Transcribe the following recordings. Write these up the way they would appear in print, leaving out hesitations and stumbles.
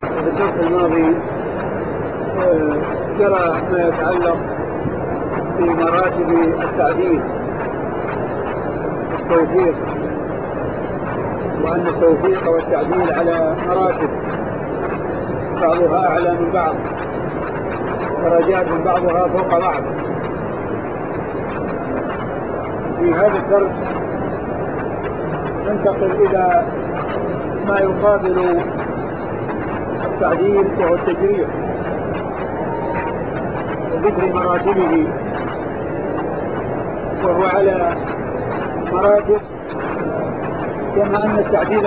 في الدرس الماضي جرى ما يتعلق بمراتب التعديل التوفيق، وأن التوفيق والتعديل على مراتب بعضها أعلى من بعض، درجات من بعضها فوق بعض. في هذا الدرس ننتقل إلى ما يقابل التعديل وهو التجريح، وذكر مراتبه، وهو على مراتب كما أن التعديل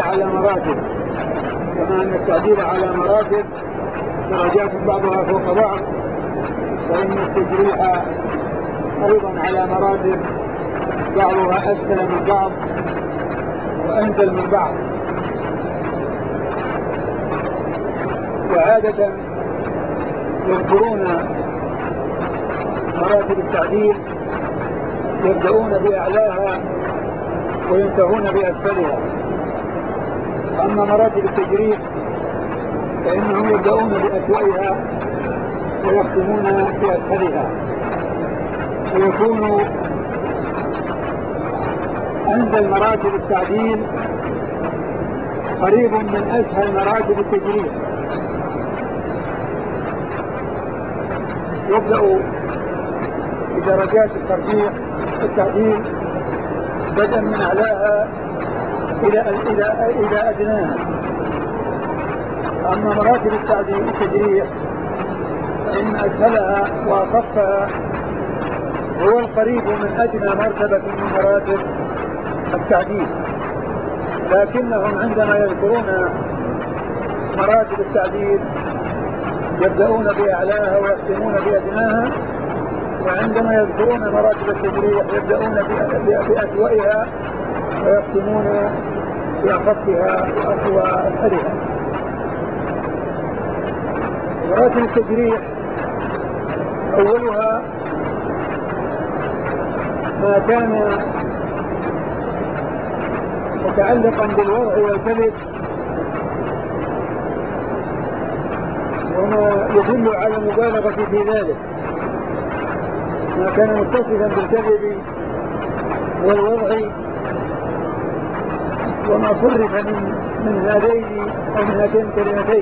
على مراتب درجات بعضها فوق بعض، فإن التجريح أيضا على مراتب بعضها أسفل من بعض وأنزل من بعض. وعادة يذكرون مراتب التعديل يبدأون بأعلاها وينتهون بأسفلها، أما مراتب التجريح فإنهم يبدأون بأسوأها ويختمون بأسفلها، ويكون أنزل مراتب التعديل قريب من أسهل مراتب التجريح. يبدأ بدرجات التعديل بدءا من أعلاها إلى أدناها. أما مراتب التجريح فإن أسهلها وأخفها هو القريب من أدنى مرتبة من مراتب التعديل، لكنهم عندما يذكرون مراتب التعديل يبدأون بأعلاها ويختمون بأدناها، وعندما يذكرون مراتب التجريح يبدأون بأسوأها ويختمون بأخفها وأسهلها. مراتب التجريح أولها ما كان متعلقا بالوضع والكذب، وما يدل على مبالغة في ذلك، ما كان متصفا بالكذب والوضع وما صرف من هذين أو من هاتين الكلمتين.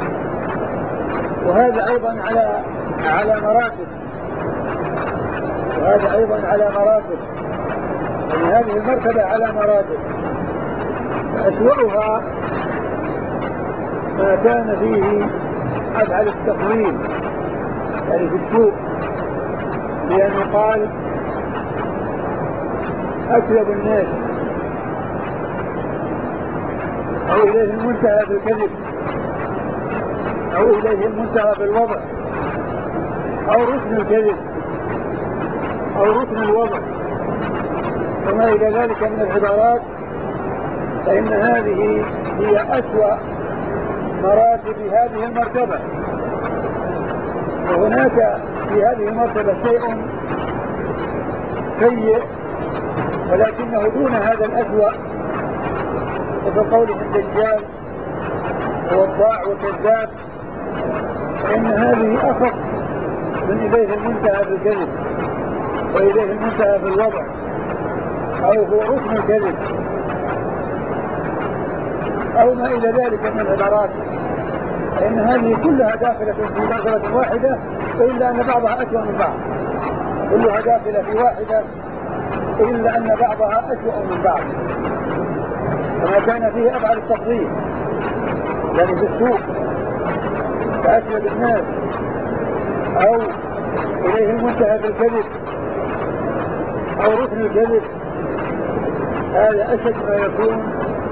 وهذا أيضا على مراتب، يعني هذه المرتبة على مراتب. أسوأها ما كان فيه أفعل التقليل، يعني في السوء، لأن يقال أكذب الناس، أو إليه المنتهى بالكذب، أو إليه المنتهى بالوضع، أو ركن الكذب، أو ركن الوضع، وما إلى ذلك من العبارات، فإن هذه هي أسوأ مراتب هذه المرتبة. وهناك في هذه المرتبة شيء سيء ولكنه دون هذا الأسوأ، وكقولهم دجال ووضاع وكذاب، فإن هذه أخف من إليه المنتهى بالكذب وإليه المنتهى بالوضع، أو هو ركن الكذب، أو ما إلى ذلك من العبارات، فإن هذه كلها داخلة في مرتبة واحدة، إلا أن بعضها أسوأ من بعض. كلها داخلة في واحدة إلا أن بعضها أسوأ من بعض. وما كان فيه أفعل التقليد، يعني في السوق كأكذب الناس، أو إليه المنتهى بالكذب، أو ركن الكذب، هذا أشد ما يكون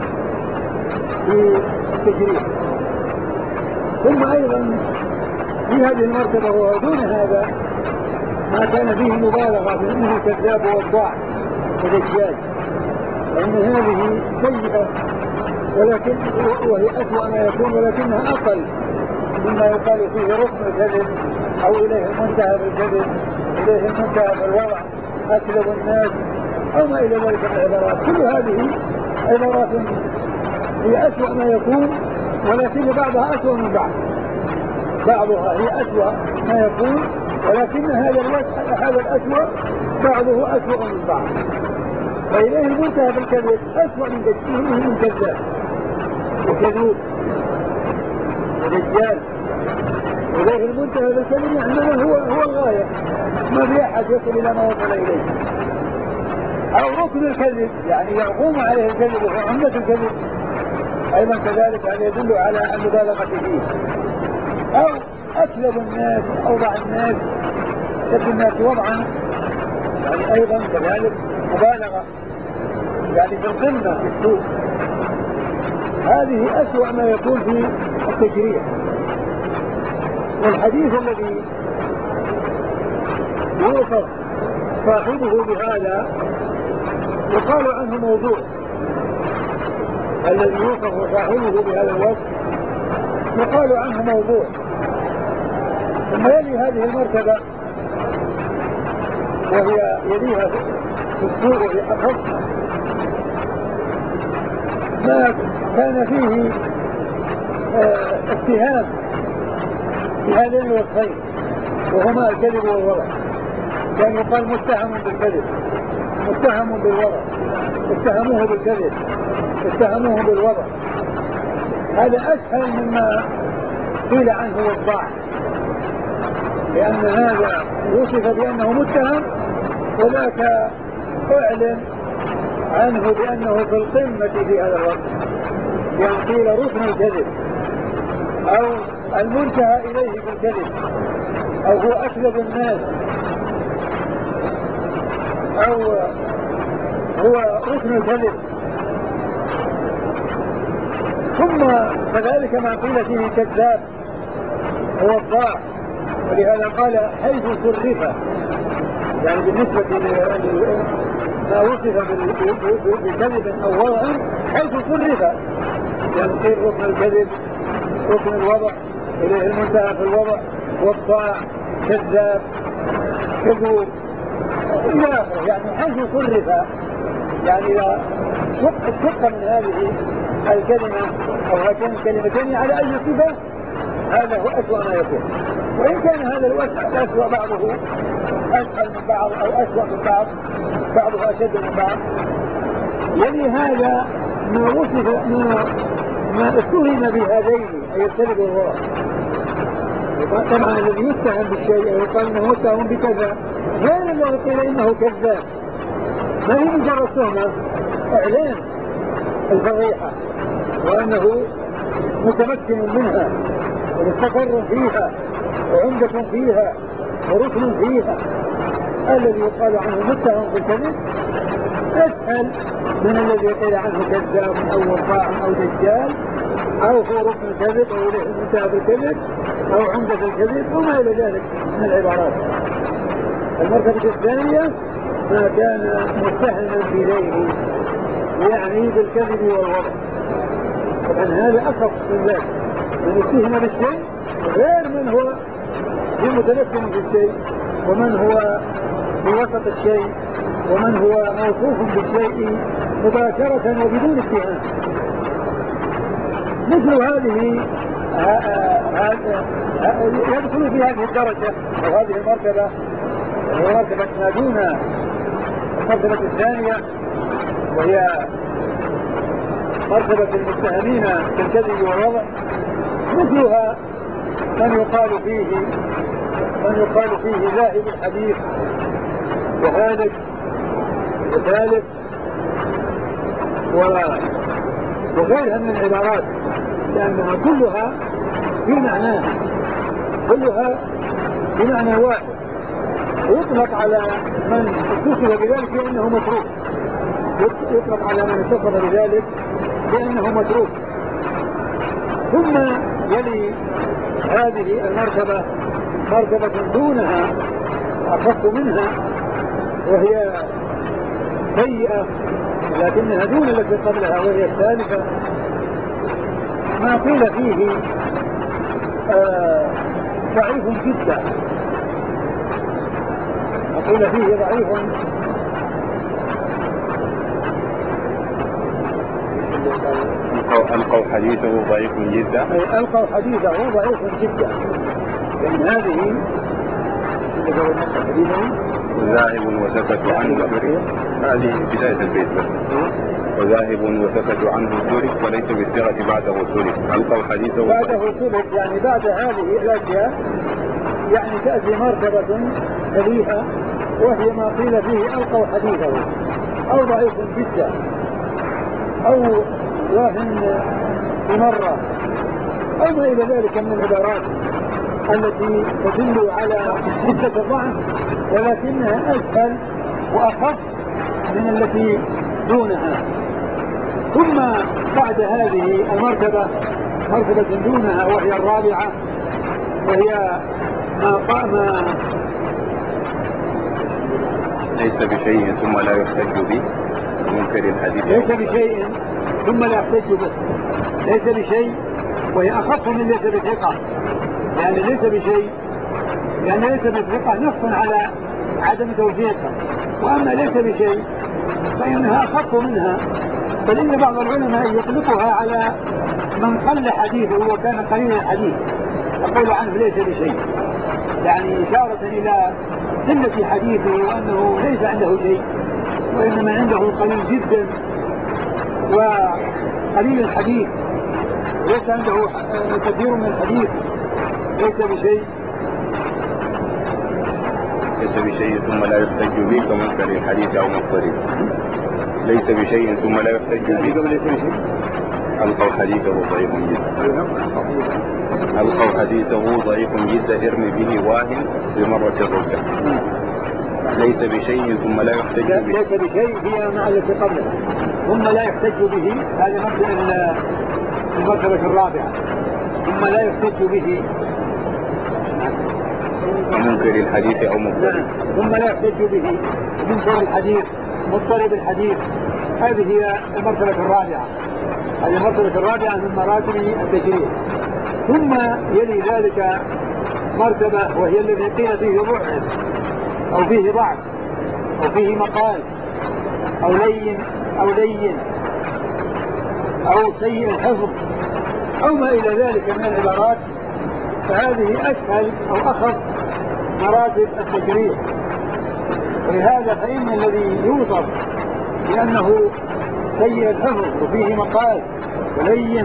في التجريح. ثم أيضا في هذه المرتبة ودون هذا ما كان فيه مبالغة منه كذاب ووضاع ودجال، لأن هذه سيئة ولكن وهي أسوأ ما يكون، ولكنها أقل مما يقال فيه ركن الكذب، أو إليه المنتهى بالكذب، إليه المنتهى بالوضع، أكذب الناس، أو ما إلى ذلك من العبارات. كل هذه عبارات هي أسوأ ما يكون، ولكن بعضها أسوأ من بعض. بعضها هي أسوأ ما يكون، ولكن هذا الأسوأ بعضه أسوأ من بعض. فإليه المنتهى بالكذب أسوأ من كذاب وكذوب ودجال. إليه المنتهى بالكذب يعني هو الغاية، ما في أحد يصل إلى ما وصل إليه. أو ركن الكذب يعني يقوم عليه الكذب وهو عمدة الكذب، أيضا كذلك يعني يدل على المبالغة فيه. أو أكذب الناس، أوضع الناس، أشد الناس وضعا، يعني أيضا كذلك مبالغة، يعني في القمة في السوء. هذه أسوأ ما يكون في التجريح. والحديث الذي يوصف صاحبه بهذا يقال عنه موضوع. الذي يوصف صاحبه بهذا الوصف يقال عنه موضوع. ثم يلي هذه المرتبة وهي يليها في السوء وفي أخف ما كان فيه اتهام بهذين الوصفين، وهما الكذب والوضع. كان يقال متهم بالكذب، متهم بالوضع، اتهموه بالكذب، اتهموه بالوضع. هذا أسهل مما قيل عنه وضاع، لأن هذا وصف بأنه متهم، وذاك أعلن عنه بأنه في القمة في هذا الوصف، يعني قيل ركن الكذب أو المنتهى إليه في الكذب، أو هو أكذب الناس، أو هو ركن الكذب. ثم كذلك ما قيل فيه كذاب هو الضاع، ولهذا قال حيث صرف، يعني بالنسبة ما وصف بكذب أو وضع حيث صرف، يعني قيل ركن الكذب، ركن الوضع، إليه المنتهى في الوضع، والضاع، كذاب، كذوب إلى آخره. يعني حيث صرف، يعني إذا شق من هذه الكلمة أو هاتين الكلمتين على أي صفة، هذا هو أسوأ ما يكون. وإن كان هذا الأسوأ بعضه أسهل من بعض أو أسوأ من بعض، بعضه أشد من بعض. يلي هذا ما وصف ما اتهم بهذين، أي الكذب والوضع. طبعا الذي يتهم بالشيء يقال انه متهم بكذا، غير الذي قيل انه كذاب. ما هي مجرد تهمه، اعلان الفضيحه وانه متمكن منها ومستقر فيها وعمدة فيها وركن فيها. الذي يقال عنه متهم بالكذب اسهل من الذي قيل عنه كذاب او وضاع او دجال، أو هو ركن الكذب أو إليه المنتهى بالكذب أو عمدة الكذب وما إلى ذلك من العبارات. المرتبة الثانية ما كان متهما إليه، يعني بالكذب والوضع. طبعا هذا أخف من ذلك، من اتهم بالشيء غير من هو متمكن في الشيء، ومن هو في وسط الشيء، ومن هو موصوف بالشيء مباشرة وبدون اتهام. مثل هذه يدخل في هذه الدرجة أو هذه المرتبة، وهي مرتبة ما دون المرتبة الثانية، وهي مرتبة المتهمين بالكذب والوضع. مثلها من يقال فيه ذاهب الحديث وهالك وثالث وغيرها من العبارات، لأنها كلها في معناه، كلها بمعنى واحد، ويطلق على من اتصف بذلك بأنه متروك، يطلق على من اتصف بذلك بأنه متروك. ثم يلي هذه المرتبة مرتبة دونها أخف منها وهي سيئة، لكنها دون التي قبلها وهي الثالثة. ما قيل فيه ضعيف جدا، ما قيل فيه ضعيف ألقوا حديثه ضعيف جدا. أي ألقوا حديثه ضعيف جدا. لأن هذه وذاهب وسكتوا عنه الجري، هذه بداية البيت بس. وذاهب وسكتوا عنه الجري وليس بالصيغة بعده سلك. ألقوا حديثه بعده سلك، يعني بعد هذه الأشياء يعني تأتي مرتبة تليها وهي ما قيل فيه ألقوا حديثه أو ضعيف جدا أو واهن بمرة أو ما إلى ذلك من العبارات التي تدل على شدة الضعف ولكنها أسهل وأخف من التي دونها. ثم بعد هذه المرتبة مرتبة دونها وهي الرابعة، وهي ما قام ليس بشيء ثم لا يحتج به منكر الحديث. ليس بشيء ثم لا يحتج به، ليس بشيء وهي أخف من ليس بثقة. يعني ليس بشيء يعني ليس بثقة نص على عدم توثيقه، وأما ليس بشيء فإنها أخف منها، بل إن بعض العلماء يطلقها على من قل حديثه وكان قليل الحديث، يقول عنه ليس بشيء، يعني إشارة إلى قلة حديثه وأنه ليس عنده شيء وإنما عنده قليل جدا وقليل الحديث، ليس عنده كثير من الحديث. ليس بشيء ثم لا يحتج به كمنكر الحديث أو مضطرب. ليس بشيء ثم لا يحتج به. ليس بشيء. ألقوا حديثه ضعيف جدا. ألقوا حديثه ضعيف جدا ارمي به واهن بمرة الركب. ليس بشيء ثم لا يحتج به. ليس بشيء هي مع التي قبلها ثم لا يحتج به، هذه المرتبة الرابعة. ثم لا يحتج به منكر الحديث أو مضطرب. ثم لا يحتج به منكر الحديث مضطرب الحديث، هذه هي المرتبة الرابعة. هذه المرتبة الرابعة من مراتب التجريح. ثم يلي ذلك مرتبة وهي الذي قيل فيه ضعف أو فيه ضعف أو فيه مقال أو لين أو سيء الحفظ أو ما إلى ذلك من العبارات، فهذه أسهل أو أخف مراتب التجريح. ولهذا فإن الذي يوصف بأنه سيء الحفظ وفيه مقال ولين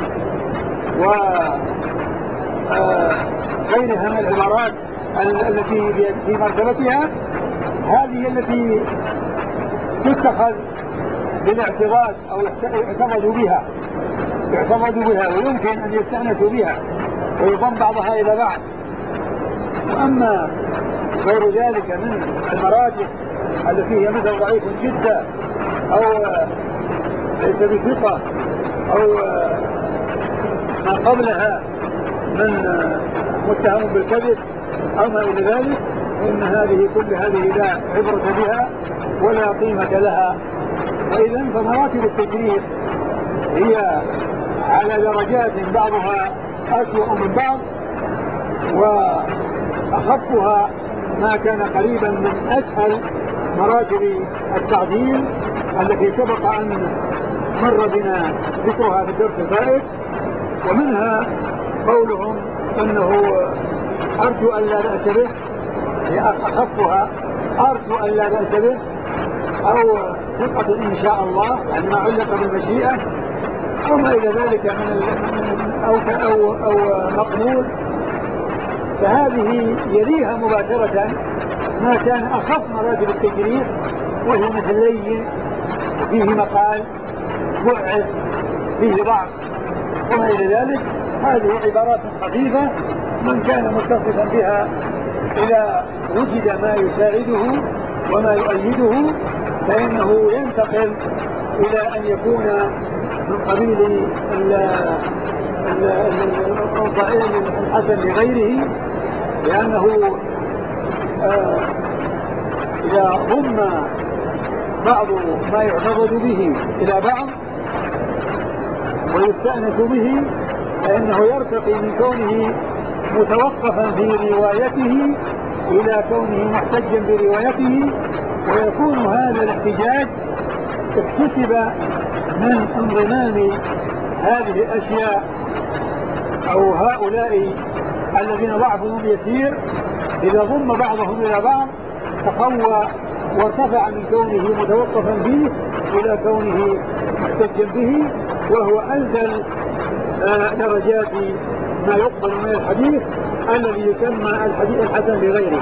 وغيرها من العبارات التي في مرتبتها، هذه التي تتخذ بالاعتضاد أو يعتمد بها ويمكن أن يستأنسوا بها ويضم بعضها إلى بعض. وأما غير ذلك من المراتب التي هي مثل ضعيف جدا أو ليس بثقة أو ما قبلها من متهم بالكذب أو ما إلى ذلك، فإن هذه كل هذه لا عبرة بها ولا قيمة لها. وإذن فمراتب التجريح هي على درجات بعضها أسوأ من بعض، وأخفها ما كان قريبا من أسهل مراتب التعديل التي سبق أن مر بنا ذكرها في الدرس الفائت. ومنها قولهم أنه أرجو أن لا بأس به، هي أخفها أرجو أن لا بأس به، أو ثقة إن شاء الله يعني ما علق بالمشيئة أو ما إلى ذلك من أو مقبول. فهذه يليها مباشرة ما كان أخف مراتب التجريح وهي مثل لين فيه مقال ضعف فيه ضعف وما إلى ذلك. هذه عبارات خفيفة من كان متصفا بها إذا وجد ما يساعده وما يؤيده فإنه ينتقل إلى أن يكون من قبيل الحسن لغيره، لأنه إذا ضم بعض ما يعتقد به إلى بعض ويستأنس به فإنه يرتقي من كونه متوقفا في روايته إلى كونه محتجا بروايته، ويكون هذا الاحتجاج اكتسب من انضمام هذه الأشياء أو هؤلاء الذين ضعفهم يسير إذا ضم بعضهم إلى بعض تقوى وارتفع من كونه متوقفا فيه إلى كونه محتجا به، وهو أنزل درجات ما يقبل من الحديث الذي يسمى الحديث الحسن لغيره.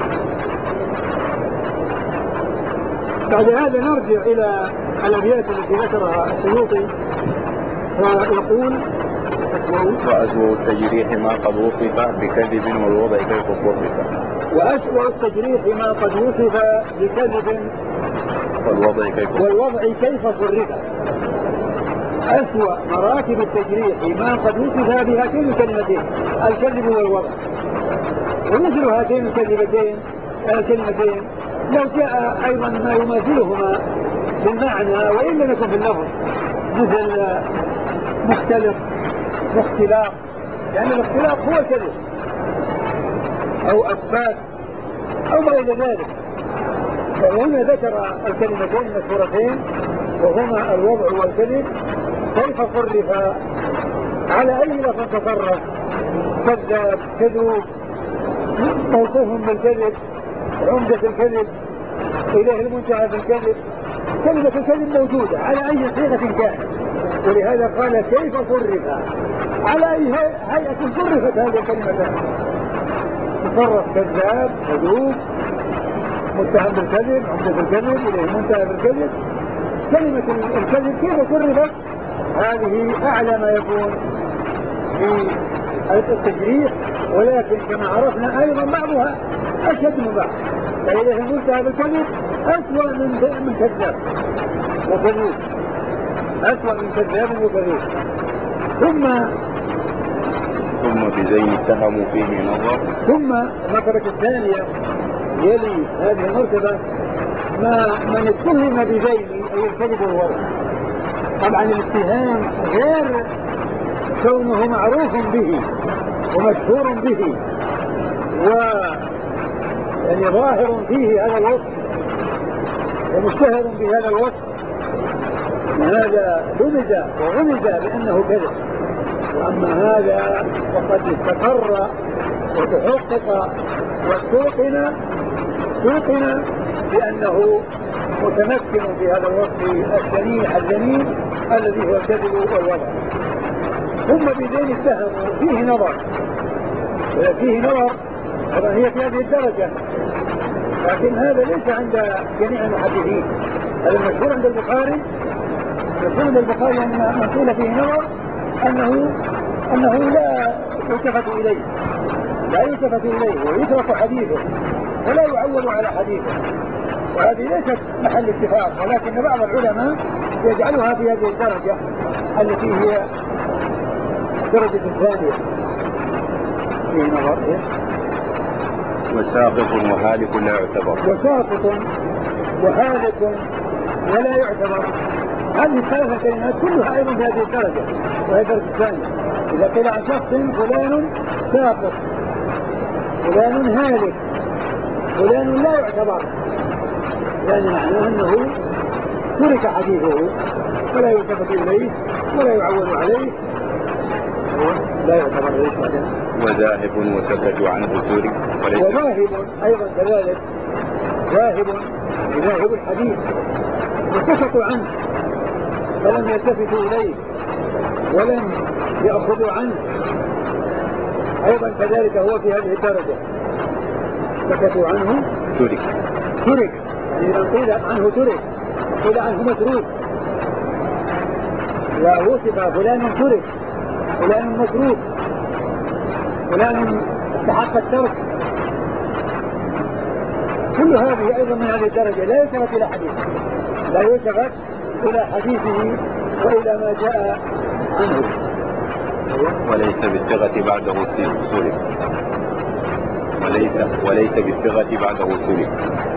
بعد هذا نرجع إلى الأبيات التي ذكرها السيوطي ويقول: وأسوأ التجريح ما قد وصف بكذب والوضع كيف صرف. وأسوأ التجريح ما قد وصف بكذب والوضع كيف صرف. أسوأ مراتب التجريح ما قد وصف بهاتين الكلمتين الكذب والوضع. ومثل هاتين الكلمتين لو جاء أيضا ما يماثلهما في المعنى وإن لم يكن في اللفظ، مثل مختلف واختلاف، لأن الاختلاف هو الكذب أو أثبات أو ما إلى ذلك. فهنا ذكر الكلمتين المشهورتين وهما الوضع والكذب كيف صرفا، على أي لفظ تصرف، كذاب، كذوب، موصوف بالكذب، عمدة الكذب، إليه المنتهى بالكذب. كلمة الكذب موجودة على أي صيغة كانت، ولهذا قال كيف صرفا، على أي هيئة صرفت هذه الكلمتان. تصرف كذاب، كذوب، متهم بالكذب، عمدة الكذب، إليه منتهى بالكذب. كلمة الكذب كيف صرفت؟ هذه أعلى ما يكون في التجريح، ولكن كما عرفنا أيضا بعضها أشد من بعض. فإليه المنتهى بالكذب أسوأ من كذاب وكذوب، أسوأ من كذاب وكذوب. ثم بزين اتهموا فيه نظر. ثم المرتبة الثانية يلي هذه المرتبة من اتهم بزين أي الكذب والوضع. طبعا الاتهام غير كونه معروف به ومشهور به يعني ظاهر فيه هذا الوصف ومشتهر بهذا الوصف، هذا وغمز بأنه كذب. وأما هذا فقد استقر وتحقق واستوقن بأنه متمكن في هذا الوصف الشنيع الذميم الذي هو الكذب والوضع. ثم بذين اتهموا فيه نظر طبعا هي في هذه الدرجة، لكن هذا ليس عند جميع المحدثين. هذا المشهور عند البخاري، أن من قيل فيه نظر أنه لا يلتفت إليه ويترك حديثه ولا يعول على حديثه، وهذه ليست محل اتفاق، ولكن بعض العلماء يجعلها في هذه الدرجة التي هي الدرجة الثانية. فيه نظر وساقط وهالك لا يعتبر. وساقط وهالك ولا يعتبر. هذه الثلاثة كلمات كلها أيضا في هذه الدرجة وهي الدرجة الثانية. إذا قيل عن شخص فلان ساقط، فلان هالك، فلان لا يعتبر، يعني معناه أنه ترك حديثه ولا يلتفت إليه ولا يعول عليه، لا يعتبر ليش بعدين. وذاهب وسكتوا عنه ترك. وذاهب أيضا كذلك، ذاهب الحديث وسكتوا عنه فلم يلتفتوا إليه ولم يأخذوا عنه، أيضا كذلك هو في هذه الدرجة. سكتوا عنه ترك، يعني إذا قيل عنه ترك قيل عنه متروك. إذا وصف فلان ترك، فلان متروك، فلان استحق الترك، كل هذه أيضا من هذه الدرجة. لا يلتفت إلى حديثه وإلى ما جاء عنه. وليس بالثقة بعده سلك. وليس بالثقة بعده سلك.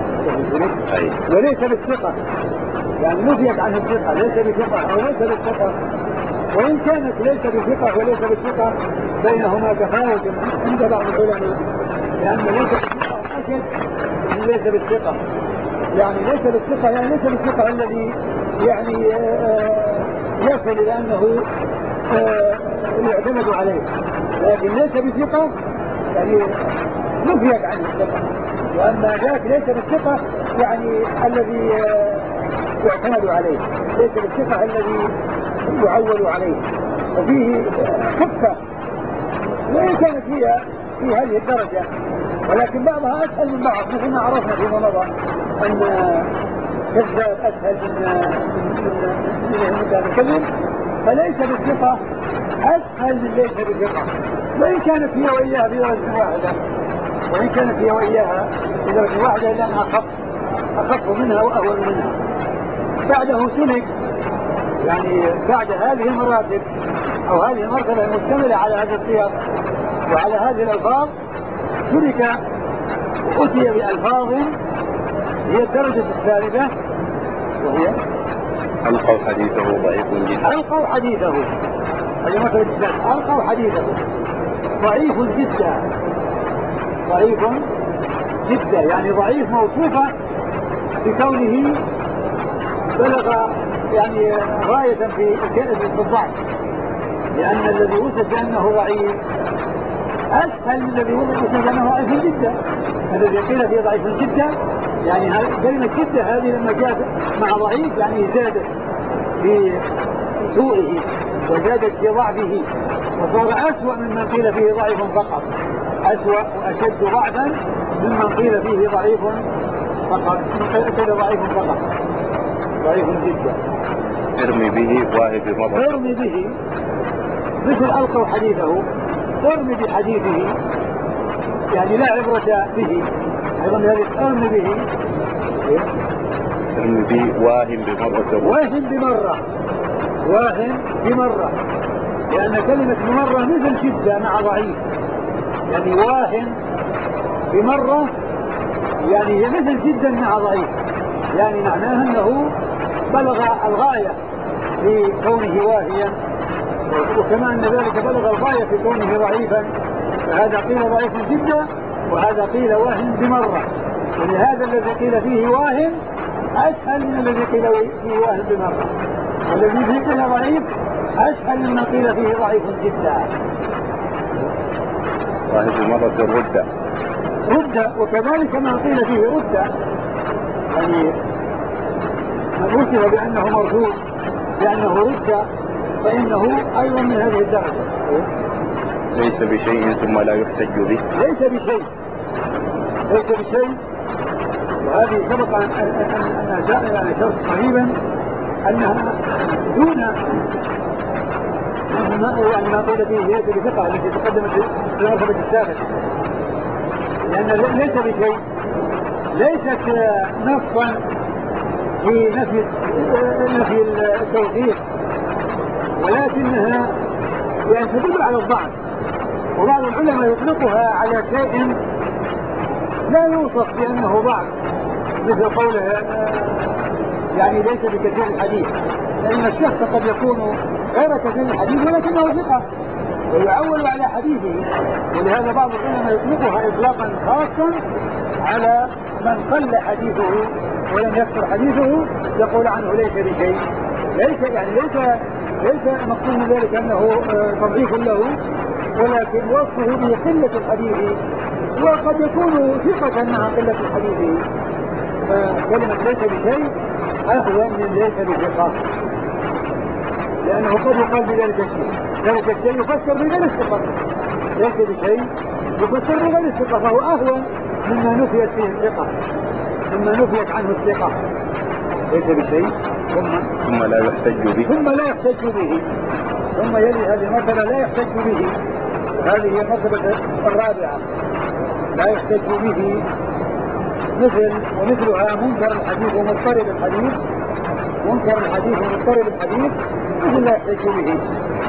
وليس بالثقة، يعني نفيت عنه الثقة، ليس بثقة أو ليس بالثقة. وإن كانت ليس بثقة وليس بالثقة بينهما تفاوت عند بعض العلماء، لأن ليس بالثقة أشد من ليس بالثقة. يعني ليس بالثقة الذي يعني يصل إلى أنه يعتمد عليه، لكن ليس بثقة يعني نفيت عنه الثقة. وأما ذاك ليس بالثقة يعني الذي يعتمد عليه، ليس بالثقة الذي يعول عليه، وفيه خفة وإن كانت هي في هذه الدرجة، ولكن بعضها أسهل من بعض، مثل ما عرفنا فيما مضى أن كذاب أسهل من الكذب، فليس بالثقة أسهل من ليس بالثقة، وإن كانت هي وإياها في درجة واحدة، وإن كانت هي وإياها في درجة واحدة لأنها أخف منها وأهون منها. بعده سلك يعني بعد هذه المراتب أو هذه المرتبة المشتملة على هذا السياق وعلى هذه الألفاظ، سلك وأتي بألفاظ هي الدرجة الثالثة، وهي ألقوا حديثه ضعيف جدا. ألقوا حديثه، هذه مرتبة الثالثة، ألقوا حديثه ضعيف جدا. ضعيف جدا يعني ضعيف موصوفة بكونه بلغ يعني غاية في الضعف، لأن الذي وصف بأنه ضعيف أسهل من الذي وصف بأنه ضعيف جدا. الذي قيل فيه ضعيف جدا يعني كلمة جدا هذه لما جاءت مع ضعيف يعني زادت في سوءه وزادت في ضعفه، وصار أسوأ ممن قيل فيه ضعيف فقط، أسوأ وأشد ضعفا ممن قيل فيه ضعيف فقط، قيل ضعيف فقط، ضعيف جدا. ارمي به واهب بمضى. ارمي به مثل ألقوا حديثه، ارمي بحديثه يعني لا عبرة به، أيضا ذلك ارمي به. ارمي به واهم بمرة. واهم بمرة، واهم بمرة، لأن كلمة بمرة مثل شدة مع ضعيف، يعني واهم بمرة يعني هي مثل جدا مع ضعيف، يعني معناها أنه بلغ الغاية في كونه واهيا، وكما أن ذلك بلغ الغاية في كونه ضعيفا، فهذا قيل ضعيف جدا وهذا قيل واهم بمرة، ولهذا الذي قيل فيه واهم أسهل من الذي قيل فيه واهم بمرة، والذي فيه قيل ضعيف أسهل مما قيل فيه ضعيف جدا. واهب بمرة ردة. ردة وكذلك ما قيل فيه ردة يعني من وصف بأنه مرفوض لأنه ردة فإنه أيضا من هذه الدرجة. ليس بشيء ثم لا يحتج به. ليس بشيء، ليس بشيء، وهذه سبق أن جاء يعني شرط قريبا أنها دون يعني ما قيل فيه ليس بثقة التي تقدمت في المرتبة السابقة، لأن ليس بشيء ليست نصا في نفي التوثيق، ولكنها يعني تدل على الضعف، وبعض العلماء يطلقها على شيء لا يوصف بأنه ضعف، مثل قوله يعني ليس بكثير الحديث، لأن الشخص قد يكون غير كثير الحديث ولكنه ثقة ويعول على حديثه، ولهذا بعض العلماء يطلقها إطلاقا خاصا على من قل حديثه ولم يكثر حديثه، يقول عنه ليس بشيء، ليس مقصود من ذلك أنه تضعيف له، ولكن وصفه بقلة الحديث، وقد يكون ثقة مع قلة الحديث، فكلمة ليس بشيء أهون من ليس بثقة، لأنه قد يقال بذلك الشيء، ذلك الشيء يفسر بغير الثقة، ليس بشيء يفسر بغير الثقة، فهو أهون مما نفيت فيه الثقة، مما نفيت عنه الثقة. ليس بشيء ثم لا يحتج به. ثم لا يحتج به، ثم يلي هذه المرتبة لا يحتج به، هذه هي المرتبة الرابعة لا يحتج به، ومثلها منكر الحديث ومضطرب الحديث، منكر الحديث ومضطرب الحديث مثل لا يحتج به.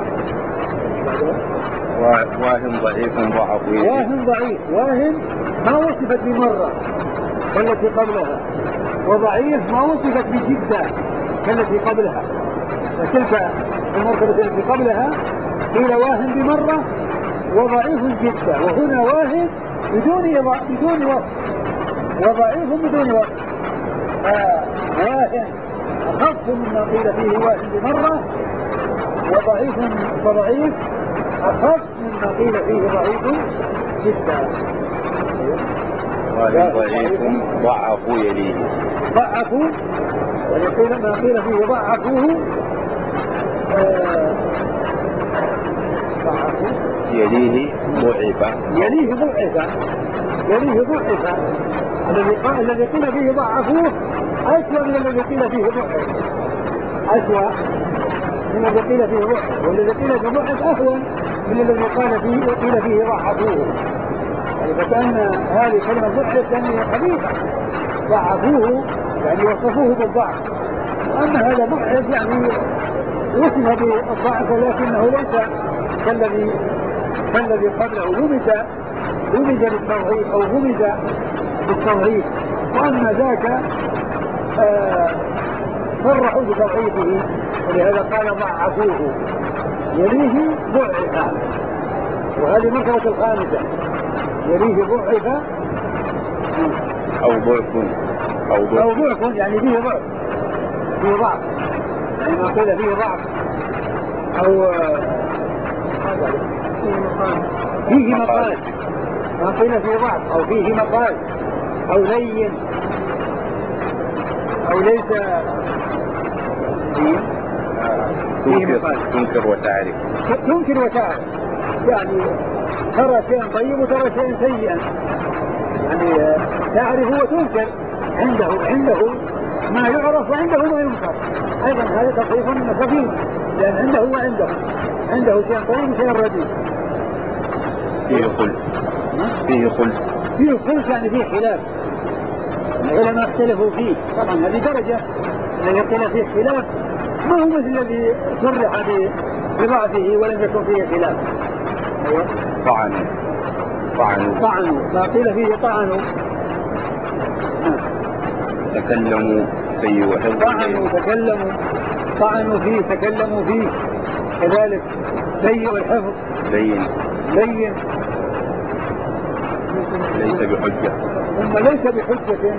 واهم ضعيف ضعف. واهم ضعيف، واهم ما وصفت بمرة كالتي قبلها، وضعيف ما وصفت بجدة كالتي قبلها، وتلك المرتبة التي قبلها قيل واهم بمرة وضعيف جدا، وهنا واهم بدون وصف وضعيف بدون وصف، فواهم أخف مما قيل فيه واهم بمرة، وضعيف فضعيف أخف مما قيل فيه ضعيف جدا. ضعيف ضعفوا يليه. ضعفوا ولقيل ما قيل فيه ضعفوه ضعفوا يليه ضعف. يليه ضعف. يليه ضعف. الذي قيل فيه ضعفوه أسوأ من الذي قيل فيه ضعف. أسوأ من الذي قيل فيه ضعف، والذي قيل فيه ضعف أهون من الذي قيل فيه ضعفوه. يعني فكأن هذه كلمة ضعف يعني خبيثة، ضعفوه يعني وصفوه بالضعف، وأما هذا ضعف يعني وصف بالضعف ولكنه ليس كالذي قبله، لمز بالتضعيف أو همز بالتضعيف، وأما ذاك صرحوا بتضعيفه، ولهذا قال ضعفوه. يليه ضعف، وهذه المرتبة الخامسة. يليه ضعف أو ضعف يعني فيه ضعف، يعني ما قيل فيه ضعف أو فيه مقال، ما قيل فيه ضعف أو فيه مقال أو لين أو ليس فيه مقال. تنكر وتعرف يعني ترى شيئا طيب وترى شيئا سيئا، يعني تعرف وتنكر، عنده ما يعرف وعنده ما ينكر. أيضا هذا تضعيف خفيف، لأن عنده وعنده، عنده شيء طيب وشيء رديء. فيه خلف يعني فيه خلاف، العلماء اختلفوا فيه. طبعا هذه درجة، الذي قيل فيه خلاف ما هو مثل الذي صرح بضعفه ولم يكن فيه خلاف. طعنوا ما قيل فيه طعنوا. تكلموا سيء وحفظ. طعنوا فيه، تكلموا فيه. كذلك سيء الحفظ، لين ليس بحجة. ثم ليس بحجة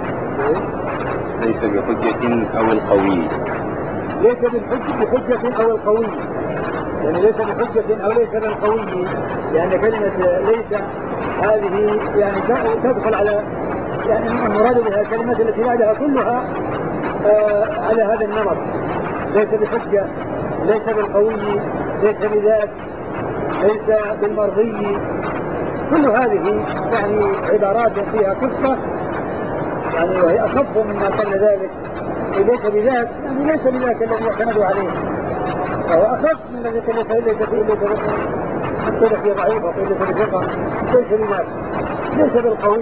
أو القوي. ليس بحجة أو القوي، يعني ليس بحجة أو ليس بالقوي، لأن كلمة ليس هذه يعني تدخل على، يعني المراد بها الكلمات التي بعدها كلها على هذا النمط. ليس بحجة، ليس بالقوي، ليس بذات، ليس بالمرضي، كل هذه يعني عبارات فيها خفة، يعني وهي أخف مما قبل ذلك. ليس بذات يعني ليس بذاك الذي يعتمد عليه، فهو أخف من الذي ليس فيه ضعيف وقيل ليس بثقة، ليس بذات، ليس بالقوي،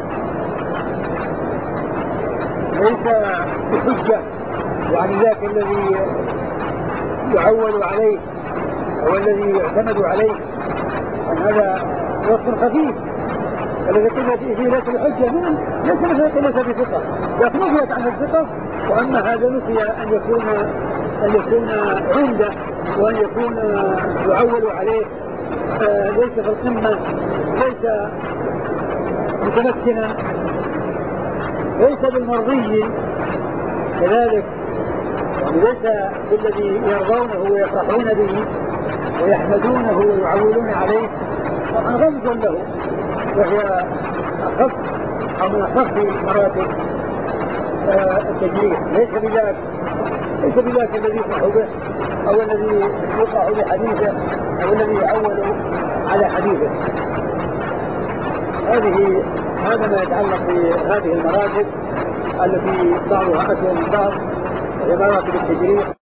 ليس بحجة، يعني ذاك الذي يعول عليه أو الذي يعتمد عليه، هذا وصف خفيف. الذي قيل فيه ليس بحجة ليس مثل ليس بثقة، لكن نفيت عن الثقة، وأما هذا نفي أن يكون عنده وأن يكون يعول عليه، ليس في القمة، ليس متمكنا، ليس بالمرضي كذلك، يعني ليس بالذي يرضونه ويفرحون به ويحمدونه ويعولون عليه، طبعا غمز له، وهي أخف أو من أخف مراتب التجريح. ليس بذاك الذي يفرح به أو الذي يفرح بحديثه أو الذي يعول على حديثه. هذا ما يتعلق بهذه المراتب التي بعضها أسوأ من بعض، وهي مراتب التجريح.